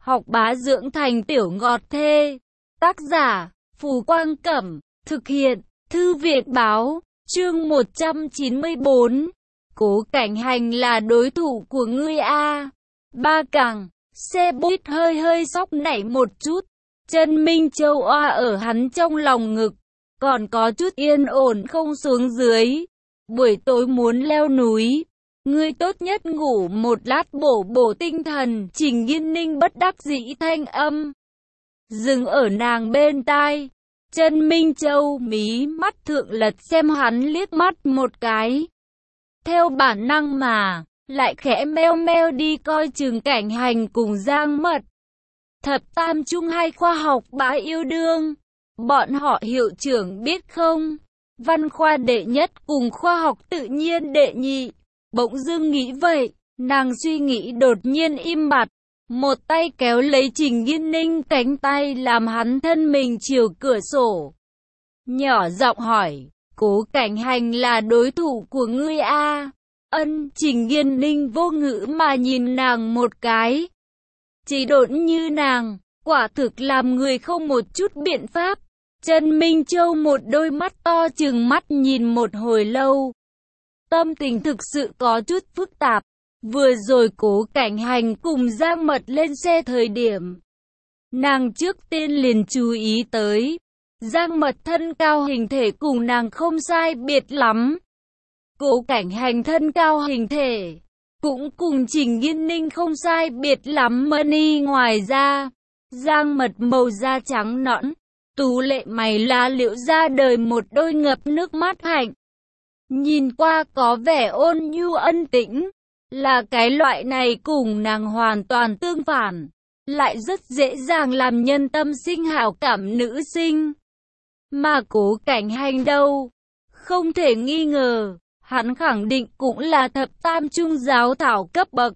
Học bá dưỡng thành tiểu ngọt thê. Tác giả, Phù Quang Cẩm. Thực hiện, Thư viện Báo. Chương 194. Cố Cảnh Hành là đối thủ của ngươi a. Ba Cẳng. Xe buýt hơi hơi sóc nảy một chút. Chân Minh Châu oa ở hắn trong lòng ngực. Còn có chút yên ổn không xuống dưới. Buổi tối muốn leo núi. Ngươi tốt nhất ngủ một lát bổ bổ tinh thần. Trình Nghiên Ninh bất đắc dĩ thanh âm dừng ở nàng bên tai. Chân Minh Châu mí mắt thượng lật xem hắn liếc mắt một cái. Theo bản năng mà, lại khẽ meo meo đi coi chừng Cảnh Hành cùng Giang Mật. Thập tam trung hay khoa học bá yêu đương. Bọn họ hiệu trưởng biết không? Văn khoa đệ nhất cùng khoa học tự nhiên đệ nhị. Bỗng dưng nghĩ vậy, nàng suy nghĩ đột nhiên im bặt. Một tay kéo lấy Trình Nghiên Ninh cánh tay làm hắn thân mình chiều cửa sổ. Nhỏ giọng hỏi, Cố Cảnh Hành là đối thủ của ngươi a? Ân. Trình Nghiên Ninh vô ngữ mà nhìn nàng một cái. Chỉ độn như nàng, quả thực làm người không một chút biện pháp. Chân Minh Châu một đôi mắt to trừng mắt nhìn một hồi lâu. Tâm tình thực sự có chút phức tạp. Vừa rồi Cố Cảnh Hành cùng Giang Mật lên xe thời điểm, nàng trước tiên liền chú ý tới. Giang Mật thân cao hình thể cùng nàng không sai biệt lắm. Cố Cảnh Hành thân cao hình thể cũng cùng Trình Nghiên Ninh không sai biệt lắm mani. Ngoài ra, Giang Mật màu da trắng nõn, tú lệ mày lá liễu ra đời một đôi ngập nước mắt hạnh. Nhìn qua có vẻ ôn nhu ân tĩnh, là cái loại này cùng nàng hoàn toàn tương phản, lại rất dễ dàng làm nhân tâm sinh hảo cảm nữ sinh. Mà Cố Cảnh Hành đâu? Không thể nghi ngờ, hắn khẳng định cũng là thập tam trung giáo thảo cấp bậc.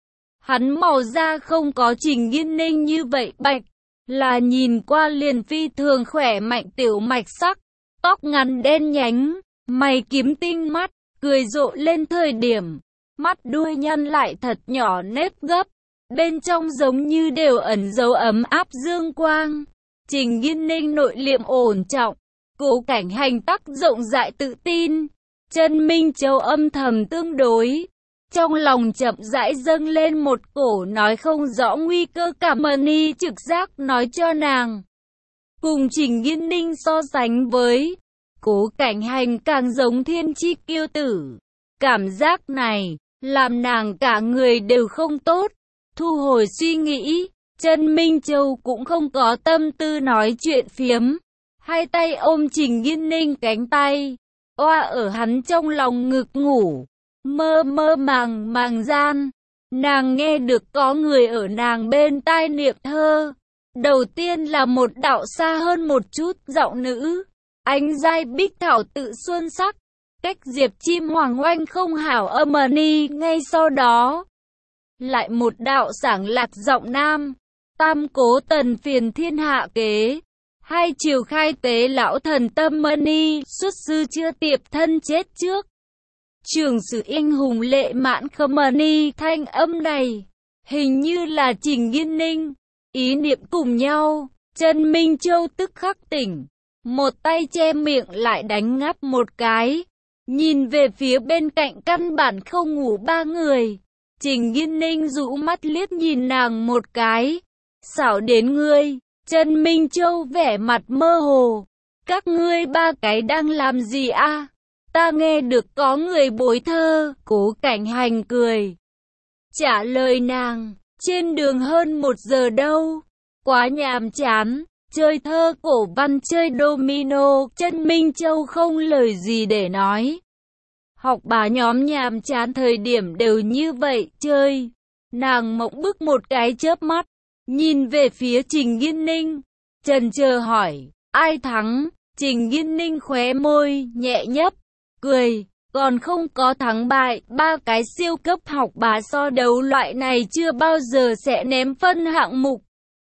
Hắn màu da không có Trình Nghiên Ninh như vậy bạch, là nhìn qua liền phi thường khỏe mạnh tiểu mạch sắc, tóc ngắn đen nhánh, mày kiếm tinh mắt, cười rộ lên thời điểm, mắt đuôi nhăn lại thật nhỏ nếp gấp, bên trong giống như đều ẩn dấu ấm áp dương quang. Trình Nghiên Ninh nội liệm ổn trọng, Cố Cảnh Hành tắc rộng rãi tự tin. Chân Minh Châu âm thầm tương đối, trong lòng chậm rãi dâng lên một cổ nói không rõ nguy cơ cảm mani trực giác nói cho nàng. Cùng Trình Nghiên Ninh so sánh với, Cố Cảnh Hành càng giống thiên chi kiêu tử. Cảm giác này, làm nàng cả người đều không tốt. Thu hồi suy nghĩ, Chân Minh Châu cũng không có tâm tư nói chuyện phiếm. Hai tay ôm Trình Nghiên Ninh cánh tay, oa ở hắn trong lòng ngực ngủ. Mơ mơ màng màng gian, nàng nghe được có người ở nàng bên tai niệm thơ. Đầu tiên là một đạo xa hơn một chút giọng nữ. Ánh giai bích thảo tự xuân sắc, cách diệp chim hoàng oanh không hảo âm ni. Ngay sau đó, lại một đạo sảng lạc giọng nam. Tam cố tần phiền thiên hạ kế, hai triều khai tế lão thần tâm mani. Xuất sư chưa tiệp thân chết trước, trường sử anh hùng lệ mãn khâm mani. Thanh âm này, hình như là Trình Nghiên Ninh. Ý niệm cùng nhau, Chân Minh Châu tức khắc tỉnh. Một tay che miệng lại đánh ngáp một cái. Nhìn về phía bên cạnh căn bản không ngủ ba người. Trình Nghiên Ninh rũ mắt liếc nhìn nàng một cái. Xảo đến ngươi. Chân Minh Châu vẻ mặt mơ hồ. Các ngươi ba cái đang làm gì a? Ta nghe được có người bối thơ. Cố Cảnh Hành cười trả lời nàng. Trên đường hơn 1 giờ đâu. Quá nhàm chán. Chơi thơ cổ văn, chơi domino. Chân Minh Châu không lời gì để nói. Học bá nhóm nhàm chán thời điểm đều như vậy chơi. Nàng mộng bức một cái chớp mắt, nhìn về phía Trình Nghiên Ninh, chần chờ hỏi, ai thắng? Trình Nghiên Ninh khóe môi nhẹ nhấp, cười, còn không có thắng bại. Ba cái siêu cấp học bá so đấu loại này chưa bao giờ sẽ ném phân hạng mục.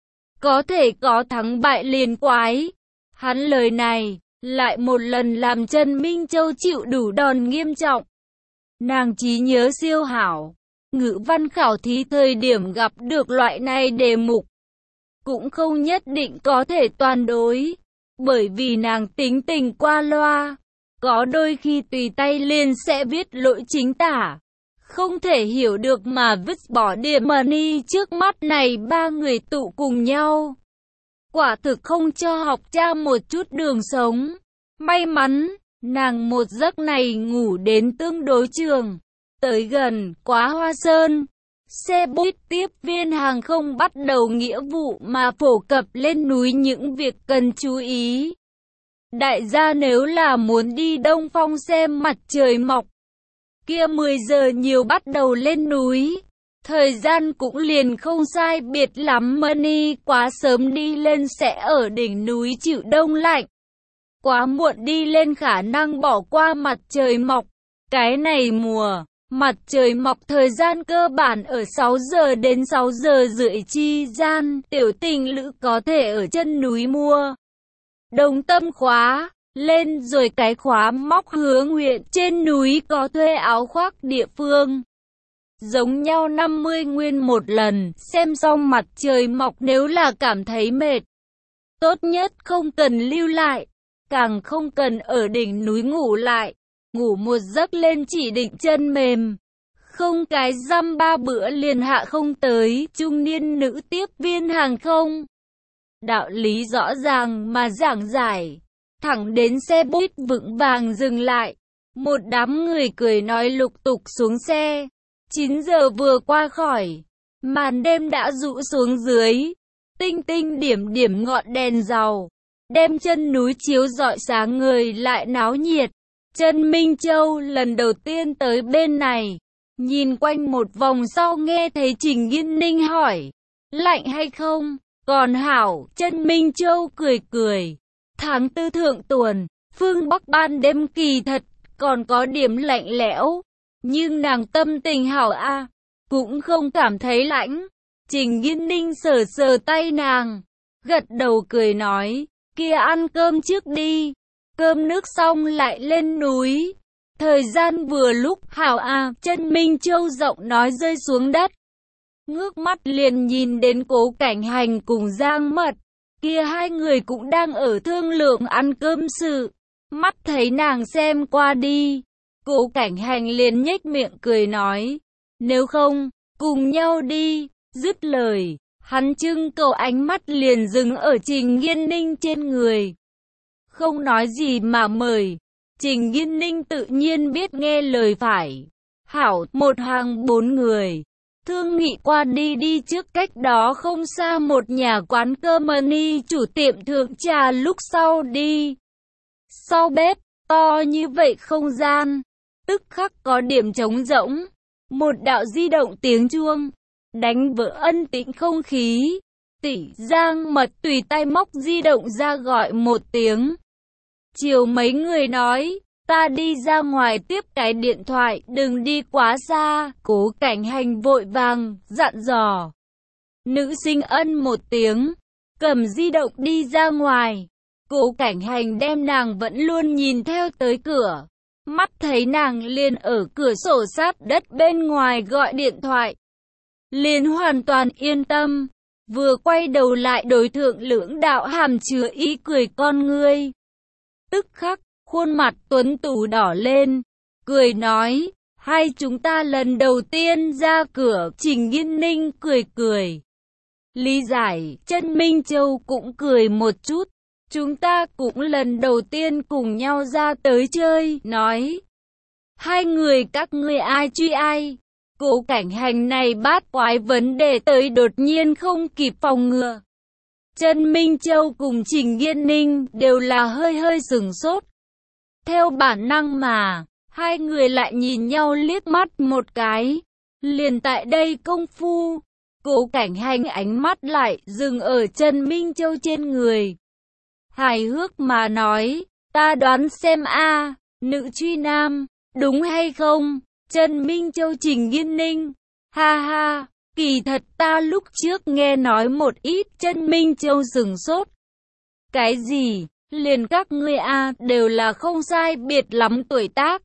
Có thể có thắng bại liền quái. Hắn lời này lại một lần làm Chân Minh Châu chịu đủ đòn nghiêm trọng. Nàng trí nhớ siêu hảo, ngữ văn khảo thí thời điểm gặp được loại này đề mục, cũng không nhất định có thể toàn đối, bởi vì nàng tính tình qua loa, có đôi khi tùy tay liền sẽ viết lỗi chính tả. Không thể hiểu được mà vứt bỏ điểm money trước mắt này ba người tụ cùng nhau. Quả thực không cho học cha một chút đường sống. May mắn, nàng một giấc này ngủ đến tương đối trường. Tới gần Quá Hoa Sơn, xe buýt tiếp viên hàng không bắt đầu nghĩa vụ mà phổ cập lên núi những việc cần chú ý. Đại gia nếu là muốn đi Đông Phong xem mặt trời mọc, kia 10 giờ nhiều bắt đầu lên núi. Thời gian cũng liền không sai biệt lắm, money quá sớm đi lên sẽ ở đỉnh núi chịu đông lạnh. Quá muộn đi lên khả năng bỏ qua mặt trời mọc. Cái này mùa, mặt trời mọc thời gian cơ bản ở 6 giờ đến 6 giờ rưỡi chi gian, tiểu tình lữ có thể ở chân núi mua đồng tâm khóa, lên rồi cái khóa móc hướng huyện trên núi có thuê áo khoác địa phương. Giống nhau 50 nguyên một lần, xem xong mặt trời mọc nếu là cảm thấy mệt. Tốt nhất không cần lưu lại, càng không cần ở đỉnh núi ngủ lại. Ngủ một giấc lên chỉ định chân mềm. Không cái dăm 3 bữa liền hạ không tới, trung niên nữ tiếp viên hàng không. Đạo lý rõ ràng mà giảng giải. Thẳng đến xe buýt vững vàng dừng lại. Một đám người cười nói lục tục xuống xe. 9 giờ vừa qua khỏi, màn đêm đã rũ xuống dưới. Tinh tinh điểm điểm ngọn đèn dầu, đem chân núi chiếu rọi sáng người lại náo nhiệt. Trần Minh Châu lần đầu tiên tới bên này, nhìn quanh một vòng sau nghe thấy Trình Nghiên Ninh hỏi, lạnh hay không? Còn hảo, Trần Minh Châu cười cười. Tháng 4 thượng tuần, phương Bắc ban đêm kỳ thật, còn có điểm lạnh lẽo. Nhưng nàng tâm tình hảo a, cũng không cảm thấy lạnh. Trình Nghiên Ninh sờ sờ tay nàng, gật đầu cười nói, kia ăn cơm trước đi. Cơm nước xong lại lên núi. Thời gian vừa lúc hảo a, Trần Minh Châu giọng nói rơi xuống đất. Ngước mắt liền nhìn đến Cố Cảnh Hành cùng Giang Mật. Kia hai người cũng đang ở thương lượng ăn cơm sự. Mắt thấy nàng xem qua đi. Cố Cảnh Hành liền nhếch miệng cười nói, nếu không, cùng nhau đi. Dứt lời, hắn trưng cầu ánh mắt liền dừng ở Trình Nghiên Ninh trên người. Không nói gì mà mời. Trình Nghiên Ninh tự nhiên biết nghe lời phải. Hảo, một hàng 4 người. Thương nghị qua đi trước cách đó không xa một nhà quán cơm money chủ tiệm thượng trà lúc sau đi. Sau bếp, to như vậy không gian, tức khắc có điểm trống rỗng. Một đạo di động tiếng chuông, đánh vỡ ân tĩnh không khí. Tỷ Giang Mật tùy tay móc di động ra gọi một tiếng. Chiều mấy người nói, ta đi ra ngoài tiếp cái điện thoại, đừng đi quá xa. Cố Cảnh Hành vội vàng, dặn dò. Nữ sinh ân một tiếng, cầm di động đi ra ngoài. Cố Cảnh Hành đem nàng vẫn luôn nhìn theo tới cửa. Mắt thấy nàng liền ở cửa sổ sát đất bên ngoài gọi điện thoại. Liền hoàn toàn yên tâm. Vừa quay đầu lại đối thượng lưỡng đạo hàm chứa ý cười con ngươi. Tức khắc, khuôn mặt tuấn tú đỏ lên, cười nói, hai chúng ta lần đầu tiên ra cửa. Trình Nghiên Ninh cười cười. Lý giải, Trần Minh Châu cũng cười một chút. Chúng ta cũng lần đầu tiên cùng nhau ra tới chơi, nói. Hai người các ngươi ai truy ai? Cố Cảnh Hành này bát quái vấn đề tới đột nhiên không kịp phòng ngừa. Trần Minh Châu cùng Trình Nghiên Ninh đều là hơi sửng sốt. Theo bản năng mà, hai người lại nhìn nhau liếc mắt một cái. Liền tại đây công phu, Cố Cảnh Hành ánh mắt lại dừng ở Trần Minh Châu trên người. Hài hước mà nói, ta đoán xem a, nữ truy nam, đúng hay không? Trần Minh Châu Trình Nghiên Ninh, ha ha, kỳ thật ta lúc trước nghe nói một ít. Trần Minh Châu sửng sốt. Cái gì? Liền các ngươi a, đều là không sai biệt lắm tuổi tác.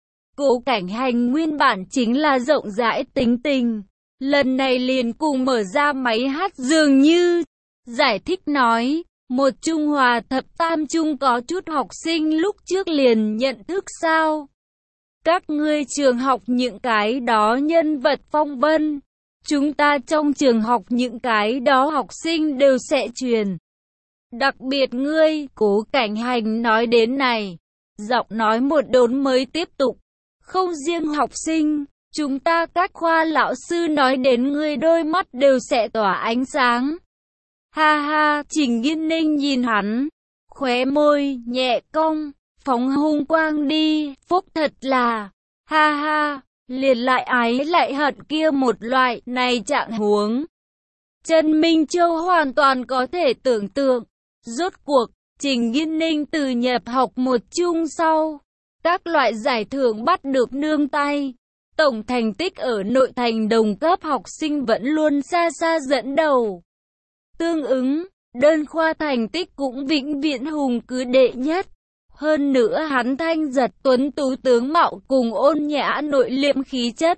Cố Cảnh Hành nguyên bản chính là rộng rãi tính tình. Lần này liền cùng mở ra máy hát dường như. giải thích nói, một trung hòa thập tam trung có chút học sinh lúc trước liền nhận thức sao? Các ngươi trường học những cái đó nhân vật phong vân, chúng ta trong trường học những cái đó học sinh đều sẽ truyền. Đặc biệt ngươi, Cố Cảnh Hành nói đến này, giọng nói một đốn mới tiếp tục. Không riêng học sinh, chúng ta các khoa lão sư nói đến ngươi đôi mắt đều sẽ tỏa ánh sáng. Ha ha, Trình Nghiên Ninh nhìn hắn, khóe môi nhẹ cong, phóng hung quang đi, phúc thật là, ha ha, liền lại ái lại hận kia một loại này trạng huống. Trần Minh Châu hoàn toàn có thể tưởng tượng, rốt cuộc, Trình Nghiên Ninh từ nhập học một chung sau, các loại giải thưởng bắt được nương tay. Tổng thành tích ở nội thành đồng cấp học sinh vẫn luôn xa xa dẫn đầu. Tương ứng, đơn khoa thành tích cũng vĩnh viễn hùng cứ đệ nhất. Hơn nữa hắn thanh giật tuấn tú tướng mạo cùng ôn nhã nội liệm khí chất.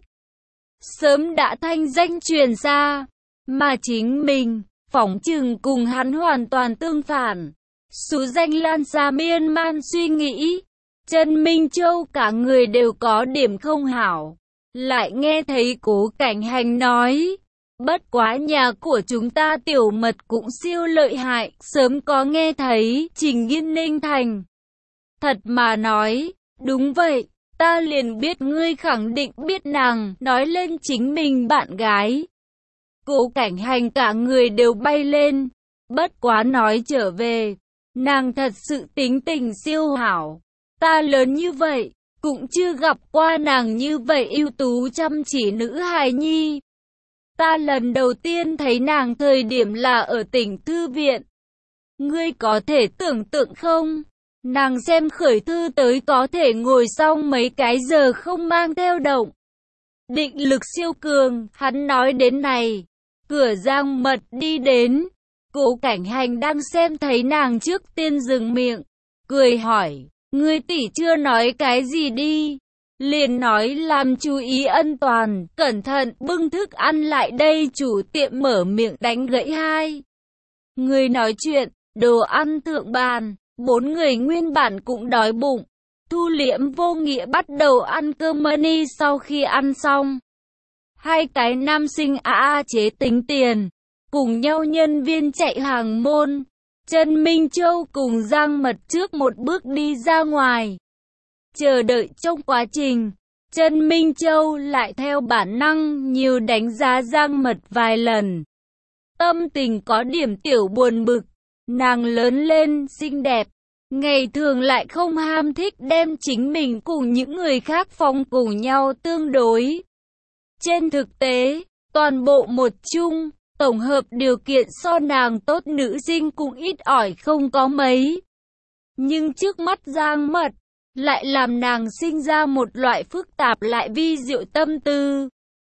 Sớm đã thanh danh truyền xa, mà chính mình, phỏng chừng cùng hắn hoàn toàn tương phản. Số danh lan xa miên man suy nghĩ, Trần Minh Châu cả người đều có điểm không hảo. Lại nghe thấy Cố Cảnh Hành nói, bất quá nhà của chúng ta tiểu mật cũng siêu lợi hại, sớm có nghe thấy, Trình Nghiên Ninh thành. Thật mà nói, đúng vậy, ta liền biết ngươi khẳng định biết nàng, nói lên chính mình bạn gái. Cố Cảnh Hành cả người đều bay lên, bất quá nói trở về, nàng thật sự tính tình siêu hảo, ta lớn như vậy, cũng chưa gặp qua nàng như vậy ưu tú chăm chỉ nữ hài nhi. Ta lần đầu tiên thấy nàng thời điểm là ở tỉnh thư viện. Ngươi có thể tưởng tượng không? Nàng xem khởi thư tới có thể ngồi xong mấy cái giờ không mang theo động. Định lực siêu cường, hắn nói đến này. Cửa Giang Mật đi đến. Cố Cảnh Hành đang xem thấy nàng trước tiên dừng miệng. Cười hỏi, ngươi tỷ chưa nói cái gì đi? Liền nói làm chú ý an toàn, cẩn thận bưng thức ăn lại đây. Chủ tiệm mở miệng đánh gãy hai người nói chuyện, đồ ăn thượng bàn. Bốn người nguyên bản cũng đói bụng. Thu liễm vô nghĩa bắt đầu ăn cơm mani. Sau khi ăn xong, hai cái nam sinh chế tính tiền, cùng nhau nhân viên chạy hàng môn. Trần Minh Châu cùng Giang Mật trước một bước đi ra ngoài. Chờ đợi trong quá trình, Trần Minh Châu lại theo bản năng nhiều đánh giá Giang Mật vài lần. Tâm tình có điểm tiểu buồn bực. Nàng lớn lên, xinh đẹp, ngày thường lại không ham thích đem chính mình cùng những người khác phong cùng nhau tương đối. Trên thực tế, toàn bộ một chung, tổng hợp điều kiện so nàng tốt nữ sinh cũng ít ỏi không có mấy. Nhưng trước mắt Giang Mật, lại làm nàng sinh ra một loại phức tạp lại vi diệu tâm tư.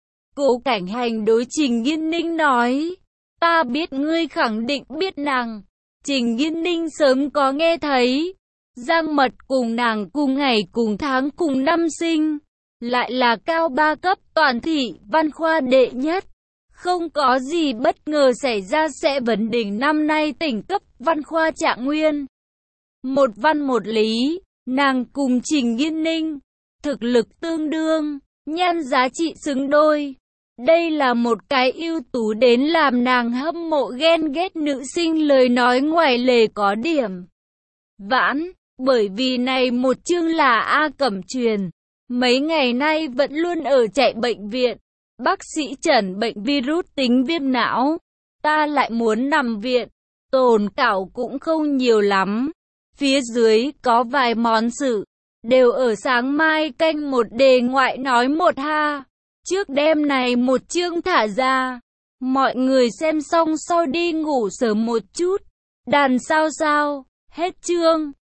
Cố Cảnh Hành đối Trình Nghiên Ninh nói, ta biết ngươi khẳng định biết nàng. Trình Nghiên Ninh sớm có nghe thấy, Giang Mật cùng nàng cùng ngày cùng tháng cùng năm sinh, lại là cao 3 cấp toàn thị văn khoa đệ nhất. Không có gì bất ngờ xảy ra sẽ vấn đỉnh năm nay tỉnh cấp văn khoa trạng nguyên. Một văn một lý, nàng cùng Trình Nghiên Ninh, thực lực tương đương, nhan giá trị xứng đôi. Đây là một cái ưu tú đến làm nàng hâm mộ ghen ghét nữ sinh lời nói ngoài lề có điểm vãn, bởi vì này một chương là A Cẩm truyền. Mấy ngày nay vẫn luôn ở chạy bệnh viện, bác sĩ chẩn bệnh virus tính viêm não. Ta lại muốn nằm viện, tồn cảo cũng không nhiều lắm. Phía dưới có vài món sự, đều ở sáng mai canh một đề ngoại nói một ha. Trước đêm này một chương thả ra, mọi người xem xong sau đi ngủ sớm một chút. Đàn sao sao, hết chương.